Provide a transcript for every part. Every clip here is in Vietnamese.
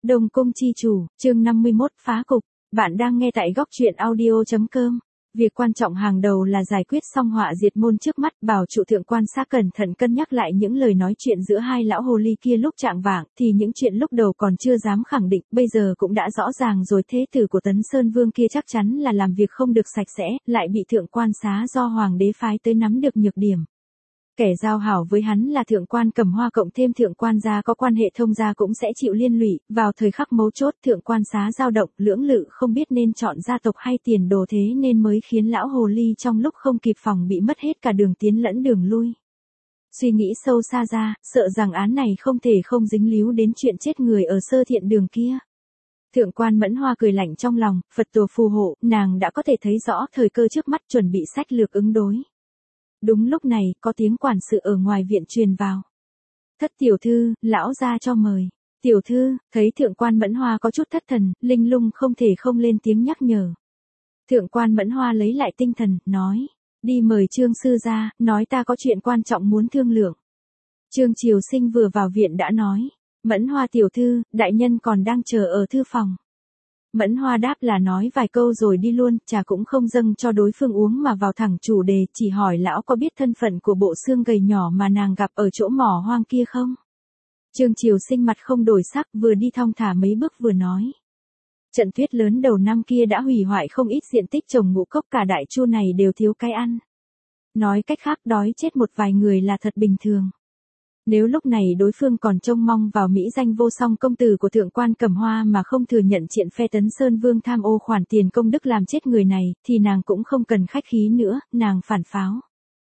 Đông Cung chi chủ, chương 51 phá cục. Bạn đang nghe tại góc truyện audio.com. Việc quan trọng hàng đầu là giải quyết xong họa diệt môn trước mắt. Bảo trụ thượng quan sát cẩn thận cân nhắc lại những lời nói chuyện giữa hai lão hồ ly kia lúc trạng vạng, thì những chuyện lúc đầu còn chưa dám khẳng định, bây giờ cũng đã rõ ràng rồi. Thế tử của Tấn Sơn Vương kia chắc chắn là làm việc không được sạch sẽ, lại bị thượng quan xá do hoàng đế phái tới nắm được nhược điểm. Kẻ giao hảo với hắn là thượng quan Cẩm Hoa cộng thêm thượng quan gia có quan hệ thông gia cũng sẽ chịu liên lụy. Vào thời khắc mấu chốt, thượng quan xá dao động, lưỡng lự không biết nên chọn gia tộc hay tiền đồ, thế nên mới khiến lão hồ ly trong lúc không kịp phòng bị mất hết cả đường tiến lẫn đường lui. Suy nghĩ sâu xa ra, sợ rằng án này không thể không dính líu đến chuyện chết người ở Sơ Thiện Đường kia. Thượng quan Mẫn Hoa cười lạnh trong lòng, Phật tổ phù hộ, nàng đã có thể thấy rõ thời cơ trước mắt, chuẩn bị sách lược ứng đối. Đúng lúc này, có tiếng quản sự ở ngoài viện truyền vào. Thất tiểu thư, lão gia cho mời. Tiểu thư, thấy thượng quan Mẫn Hoa có chút thất thần, linh lung không thể không lên tiếng nhắc nhở. Thượng quan Mẫn Hoa lấy lại tinh thần, nói. Đi mời Trương sư gia, nói ta có chuyện quan trọng muốn thương lượng. Trương Triều Sinh vừa vào viện đã nói. Mẫn Hoa tiểu thư, đại nhân còn đang chờ ở thư phòng. Mẫn Hoa đáp là nói vài câu rồi đi luôn, trà cũng không dâng cho đối phương uống mà vào thẳng chủ đề, chỉ hỏi lão có biết thân phận của bộ xương gầy nhỏ mà nàng gặp ở chỗ mỏ hoang kia không? Trương Triều Sinh mặt không đổi sắc, vừa đi thong thả mấy bước vừa nói. Trận tuyết lớn đầu năm kia đã hủy hoại không ít diện tích trồng ngũ cốc, cả Đại Chu này đều thiếu cái ăn. Nói cách khác, đói chết một vài người là thật bình thường. Nếu lúc này đối phương còn trông mong vào mỹ danh vô song công tử của thượng quan Cẩm Hoa mà không thừa nhận chuyện phe Tấn Sơn Vương tham ô khoản tiền công đức làm chết người này, thì nàng cũng không cần khách khí nữa, nàng phản pháo.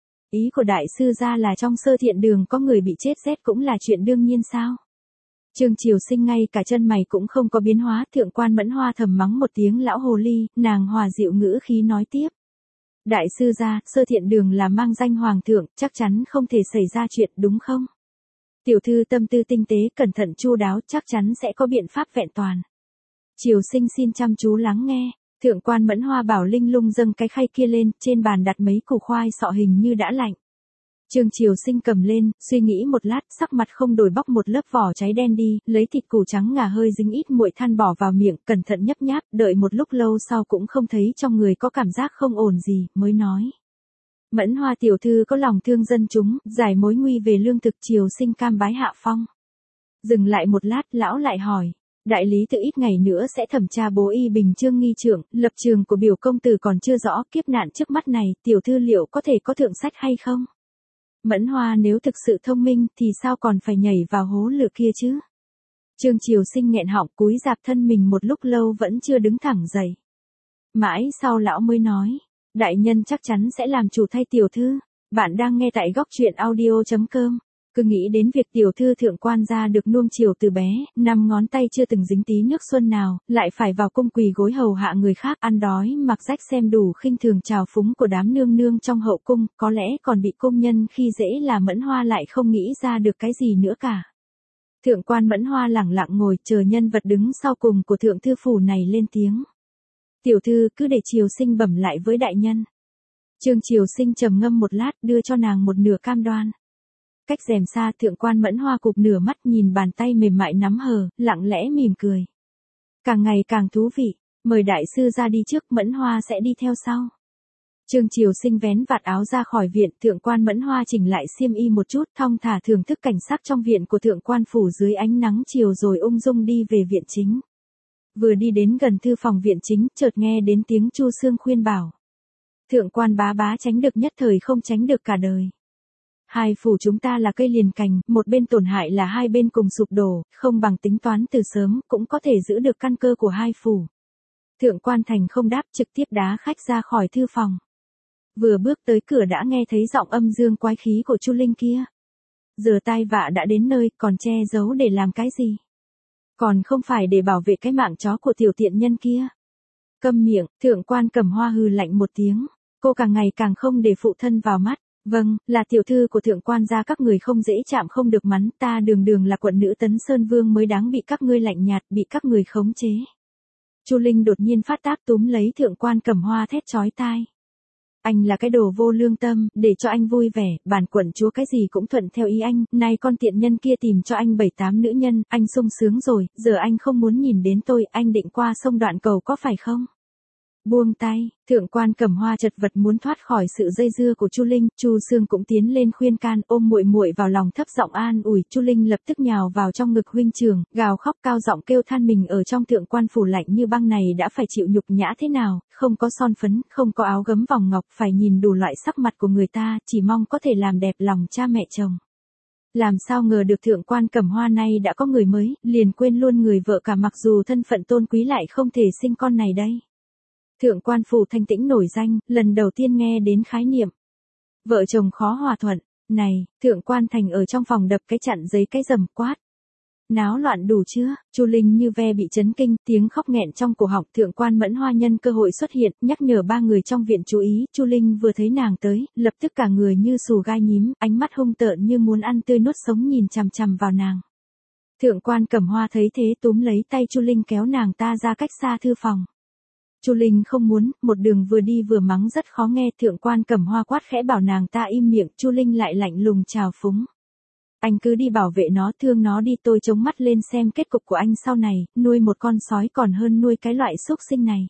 Ý của đại sư gia là trong Sơ Thiện Đường có người bị chết rét cũng là chuyện đương nhiên sao? Trương Triều Sinh ngay cả chân mày cũng không có biến hóa, thượng quan Mẫn Hoa thầm mắng một tiếng lão hồ ly, nàng hòa dịu ngữ khí nói tiếp. Đại sư gia, Sơ Thiện Đường là mang danh hoàng thượng, chắc chắn không thể xảy ra chuyện đúng không? Tiểu thư tâm tư tinh tế, cẩn thận chu đáo, chắc chắn sẽ có biện pháp vẹn toàn. Triều Sinh xin chăm chú lắng nghe. Thượng quan Mẫn Hoa bảo linh lung dâng cái khay kia lên, trên bàn đặt mấy củ khoai sọ hình như đã lạnh. Trương Triều Sinh cầm lên, suy nghĩ một lát, sắc mặt không đổi, bóc một lớp vỏ cháy đen đi, lấy thịt củ trắng ngà hơi dính ít muội than bỏ vào miệng, cẩn thận nhấp nháp, đợi một lúc lâu sau cũng không thấy trong người có cảm giác không ổn gì, mới nói. Mẫn Hoa tiểu thư có lòng thương dân chúng, giải mối nguy về lương thực. Triều Sinh cam bái hạ phong. Dừng lại một lát, lão lại hỏi. Đại lý tự ít ngày nữa sẽ thẩm tra bố y Bình Chương nghi trưởng, lập trường của biểu công tử còn chưa rõ, kiếp nạn trước mắt này, tiểu thư liệu có thể có thượng sách hay không? Mẫn Hoa nếu thực sự thông minh thì sao còn phải nhảy vào hố lửa kia chứ? Trương Triều Sinh nghẹn họng, cúi rạp thân mình một lúc lâu vẫn chưa đứng thẳng dậy. Mãi sau lão mới nói. Đại nhân chắc chắn sẽ làm chủ thay tiểu thư. Bạn đang nghe tại góc truyện audio.com. Cứ nghĩ đến việc tiểu thư thượng quan gia được nuông chiều từ bé, 5 ngón tay chưa từng dính tí nước xuân nào, lại phải vào cung quỳ gối hầu hạ người khác, ăn đói mặc rách, xem đủ khinh thường trào phúng của đám nương nương trong hậu cung, có lẽ còn bị công nhân khi dễ, là Mẫn Hoa lại không nghĩ ra được cái gì nữa cả. Thượng quan Mẫn Hoa lẳng lặng ngồi chờ nhân vật đứng sau cùng của thượng thư phủ này lên tiếng. Tiểu thư cứ để Triều Sinh bẩm lại với đại nhân. Trương Triều Sinh trầm ngâm một lát, đưa cho nàng một nửa cam đoan. Cách rèm xa, thượng quan Mẫn Hoa cụp nửa mắt nhìn bàn tay mềm mại nắm hờ, lặng lẽ mỉm cười. Càng ngày càng thú vị, mời đại sư ra đi trước, Mẫn Hoa sẽ đi theo sau. Trương Triều Sinh vén vạt áo ra khỏi viện, thượng quan Mẫn Hoa chỉnh lại xiêm y một chút, thong thả thưởng thức cảnh sắc trong viện của thượng quan phủ dưới ánh nắng chiều rồi ung dung đi về viện chính. Vừa đi đến gần thư phòng viện chính, chợt nghe đến tiếng Chu Xương khuyên bảo. Thượng quan bá bá, tránh được nhất thời không tránh được cả đời. Hai phủ chúng ta là cây liền cành, một bên tổn hại là hai bên cùng sụp đổ, không bằng tính toán từ sớm, cũng có thể giữ được căn cơ của hai phủ. Thượng quan Thành không đáp, trực tiếp đá khách ra khỏi thư phòng. Vừa bước tới cửa đã nghe thấy giọng âm dương quái khí của Chu Linh kia. Giờ tai vạ đã đến nơi, còn che giấu để làm cái gì? Còn không phải để bảo vệ cái mạng chó của tiểu tiện nhân kia. Câm miệng, thượng quan Cẩm Hoa hừ lạnh một tiếng. Cô càng ngày càng không để phụ thân vào mắt. Vâng, là tiểu thư của thượng quan gia các người không dễ chạm không được mắn, ta đường đường là quận nữ Tấn Sơn Vương mới đáng bị các ngươi lạnh nhạt, bị các người khống chế. Chu Linh đột nhiên phát tác túm lấy thượng quan Cẩm Hoa thét chói tai. Anh là cái đồ vô lương tâm, để cho anh vui vẻ, bản quận chúa cái gì cũng thuận theo ý anh, nay con tiện nhân kia tìm cho anh 7-8 nữ nhân, anh sung sướng rồi, giờ anh không muốn nhìn đến tôi, anh định qua sông Đoạn Cầu có phải không? Buông tay, thượng quan Cẩm Hoa chật vật muốn thoát khỏi sự dây dưa của Chu Linh, Chu Sương cũng tiến lên khuyên can, ôm muội muội vào lòng thấp giọng an ủi, Chu Linh lập tức nhào vào trong ngực huynh trưởng, gào khóc cao giọng kêu than mình ở trong thượng quan phủ lạnh như băng này đã phải chịu nhục nhã thế nào, không có son phấn, không có áo gấm vòng ngọc, phải nhìn đủ loại sắc mặt của người ta, chỉ mong có thể làm đẹp lòng cha mẹ chồng. Làm sao ngờ được thượng quan Cẩm Hoa này đã có người mới, liền quên luôn người vợ cả mặc dù thân phận tôn quý lại không thể sinh con này đây. Thượng quan phủ Thanh Tĩnh nổi danh, lần đầu tiên nghe đến khái niệm vợ chồng khó hòa thuận, này, thượng quan Thành ở trong phòng đập cái chặn giấy cái rầm quát. Náo loạn đủ chưa? Chu Linh như ve bị chấn kinh, tiếng khóc nghẹn trong cổ họng, thượng quan Mẫn Hoa nhân cơ hội xuất hiện, nhắc nhở ba người trong viện chú ý, Chu Linh vừa thấy nàng tới, lập tức cả người như xù gai nhím, ánh mắt hung tợn như muốn ăn tươi nuốt sống nhìn chằm chằm vào nàng. Thượng quan Cẩm Hoa thấy thế túm lấy tay Chu Linh kéo nàng ta ra cách xa thư phòng. Chu Linh không muốn, một đường vừa đi vừa mắng rất khó nghe, thượng quan Cẩm Hoa quát khẽ bảo nàng ta im miệng, Chu Linh lại lạnh lùng chào phúng. Anh cứ đi bảo vệ nó, thương nó đi, tôi chống mắt lên xem kết cục của anh sau này, nuôi một con sói còn hơn nuôi cái loại xúc sinh này.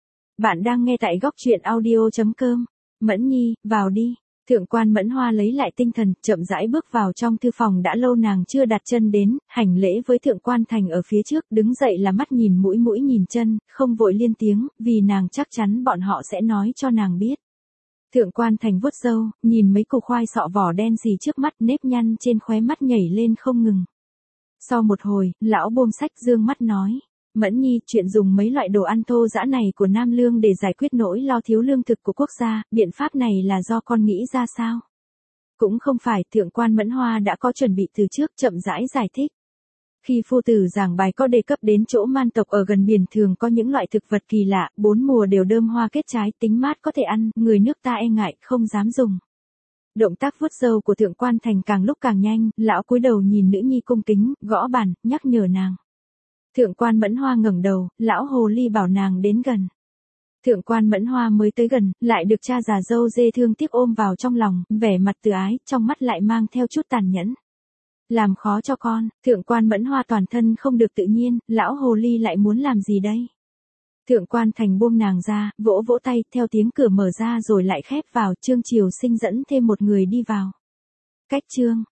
Bạn đang nghe tại góc truyện audio.com. Mẫn Nhi, vào đi. Thượng quan Mẫn Hoa lấy lại tinh thần, chậm rãi bước vào trong thư phòng đã lâu nàng chưa đặt chân đến, hành lễ với thượng quan Thành ở phía trước, đứng dậy là mắt nhìn mũi mũi nhìn chân, không vội liên tiếng, vì nàng chắc chắn bọn họ sẽ nói cho nàng biết. Thượng quan Thành vuốt râu, nhìn mấy củ khoai sọ vỏ đen xì trước mắt, nếp nhăn trên khóe mắt nhảy lên không ngừng. Sau một hồi, lão buông sách dương mắt nói. Mẫn Nhi, chuyện dùng mấy loại đồ ăn thô dã này của Nam Lương để giải quyết nỗi lo thiếu lương thực của quốc gia, biện pháp này là do con nghĩ ra sao? Cũng không phải, thượng quan Mẫn Hoa đã có chuẩn bị từ trước, chậm rãi giải thích. Khi phu tử giảng bài có đề cập đến chỗ man tộc ở gần biển thường có những loại thực vật kỳ lạ, 4 mùa đều đơm hoa kết trái, tính mát có thể ăn, người nước ta e ngại, không dám dùng. Động tác vuốt râu của thượng quan Thành càng lúc càng nhanh, lão cúi đầu nhìn nữ nhi cung kính, gõ bàn, nhắc nhở nàng. Thượng quan Mẫn Hoa ngẩng đầu, lão hồ ly bảo nàng đến gần. Thượng quan Mẫn Hoa mới tới gần, lại được cha già dâu dê thương tiếc ôm vào trong lòng, vẻ mặt từ ái, trong mắt lại mang theo chút tàn nhẫn. Làm khó cho con, thượng quan Mẫn Hoa toàn thân không được tự nhiên, lão hồ ly lại muốn làm gì đây? Thượng quan Thành buông nàng ra, vỗ vỗ tay, theo tiếng cửa mở ra rồi lại khép vào, Trương Triều Sinh dẫn thêm một người đi vào. Cách chương,